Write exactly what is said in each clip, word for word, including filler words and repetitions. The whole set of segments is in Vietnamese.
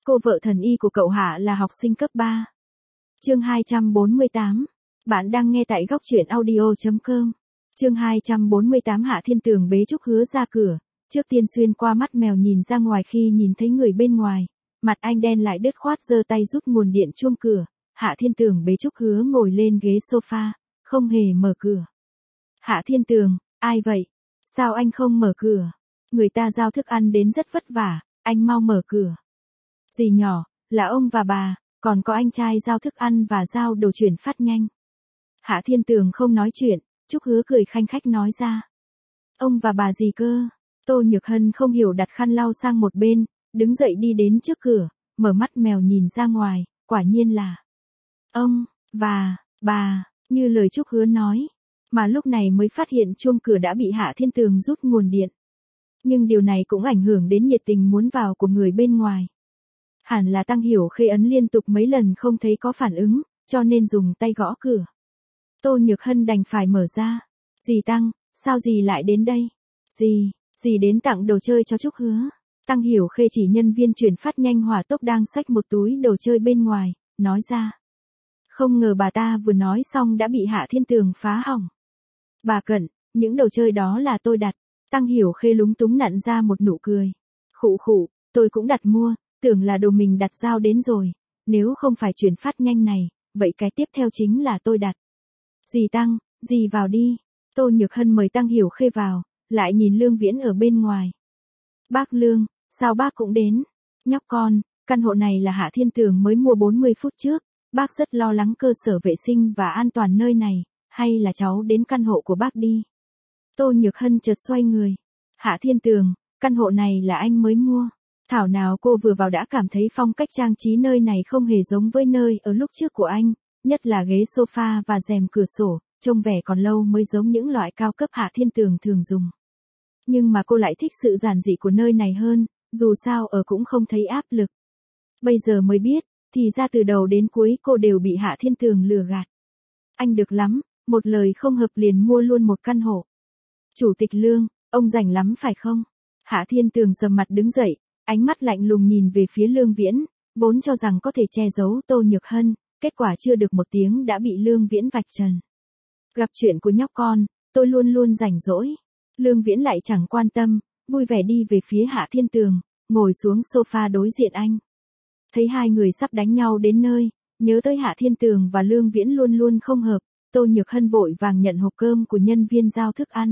cô vợ thần y của cậu Hạ là học sinh cấp ba. Chương hai trăm bốn mươi tám. Bạn đang nghe tại góc truyện audio chấm com. Chương hai trăm bốn mươi tám. Hạ Thiên Tường bế Trúc Hứa ra cửa, trước tiên xuyên qua mắt mèo nhìn ra ngoài khi nhìn thấy người bên ngoài. Mặt anh đen lại đứt khoát giơ tay rút nguồn điện chuông cửa. Hạ Thiên Tường bế Trúc Hứa ngồi lên ghế sofa, không hề mở cửa. Hạ Thiên Tường, ai vậy? Sao anh không mở cửa? Người ta giao thức ăn đến rất vất vả, anh mau mở cửa. Dì nhỏ, là ông và bà, còn có anh trai giao thức ăn và giao đồ chuyển phát nhanh. Hạ Thiên Tường không nói chuyện, Trúc Hứa cười khanh khách nói ra. Ông và bà gì cơ? Tô Nhược Hân không hiểu đặt khăn lau sang một bên, đứng dậy đi đến trước cửa, mở mắt mèo nhìn ra ngoài, quả nhiên là ông, và, bà, như lời Trúc Hứa nói. Mà lúc này mới phát hiện chuông cửa đã bị Hạ Thiên Tường rút nguồn điện. Nhưng điều này cũng ảnh hưởng đến nhiệt tình muốn vào của người bên ngoài. Hẳn là Tăng Hiểu Khê ấn liên tục mấy lần không thấy có phản ứng, cho nên dùng tay gõ cửa. Tô Nhược Hân đành phải mở ra. Dì Tăng, sao dì lại đến đây? Dì, dì đến tặng đồ chơi cho Trúc Hứa. Tăng Hiểu Khê chỉ nhân viên chuyển phát nhanh hỏa tốc đang xách một túi đồ chơi bên ngoài, nói ra. Không ngờ bà ta vừa nói xong đã bị Hạ Thiên Tường phá hỏng. Bà Cận, những đồ chơi đó là tôi đặt. Tăng Hiểu Khê lúng túng nặn ra một nụ cười. Khụ khụ, tôi cũng đặt mua, tưởng là đồ mình đặt giao đến rồi. Nếu không phải chuyển phát nhanh này, vậy cái tiếp theo chính là tôi đặt. Dì Tăng, dì vào đi. Tô Nhược Hân mời Tăng Hiểu Khê vào, lại nhìn Lương Viễn ở bên ngoài. Bác Lương, sao bác cũng đến? Nhóc con, căn hộ này là Hạ Thiên Tường mới mua bốn mươi phút trước. Bác rất lo lắng cơ sở vệ sinh và an toàn nơi này, hay là cháu đến căn hộ của bác đi. Tô Nhược Hân chợt xoay người. Hạ Thiên Tường, căn hộ này là anh mới mua. Thảo nào cô vừa vào đã cảm thấy phong cách trang trí nơi này không hề giống với nơi ở lúc trước của anh, nhất là ghế sofa và rèm cửa sổ, trông vẻ còn lâu mới giống những loại cao cấp Hạ Thiên Tường thường dùng. Nhưng mà cô lại thích sự giản dị của nơi này hơn, dù sao ở cũng không thấy áp lực. Bây giờ mới biết, thì ra từ đầu đến cuối cô đều bị Hạ Thiên Tường lừa gạt. Anh được lắm, một lời không hợp liền mua luôn một căn hộ. Chủ tịch Lương, ông rảnh lắm phải không? Hạ Thiên Tường sầm mặt đứng dậy, ánh mắt lạnh lùng nhìn về phía Lương Viễn, vốn cho rằng có thể che giấu Tô Nhược Hân, kết quả chưa được một tiếng đã bị Lương Viễn vạch trần. Gặp chuyện của nhóc con, tôi luôn luôn rảnh rỗi. Lương Viễn lại chẳng quan tâm, vui vẻ đi về phía Hạ Thiên Tường, ngồi xuống sofa đối diện anh. Thấy hai người sắp đánh nhau đến nơi, nhớ tới Hạ Thiên Tường và Lương Viễn luôn luôn không hợp, Tô Nhược Hân vội vàng nhận hộp cơm của nhân viên giao thức ăn.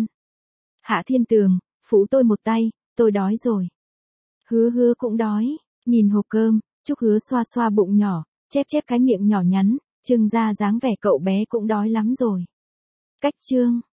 Hạ Thiên Tường, phụ tôi một tay, tôi đói rồi. Hứa Hứa cũng đói, nhìn hộp cơm, Trúc Hứa xoa xoa bụng nhỏ, chép chép cái miệng nhỏ nhắn, trưng ra dáng vẻ cậu bé cũng đói lắm rồi. Cách chương.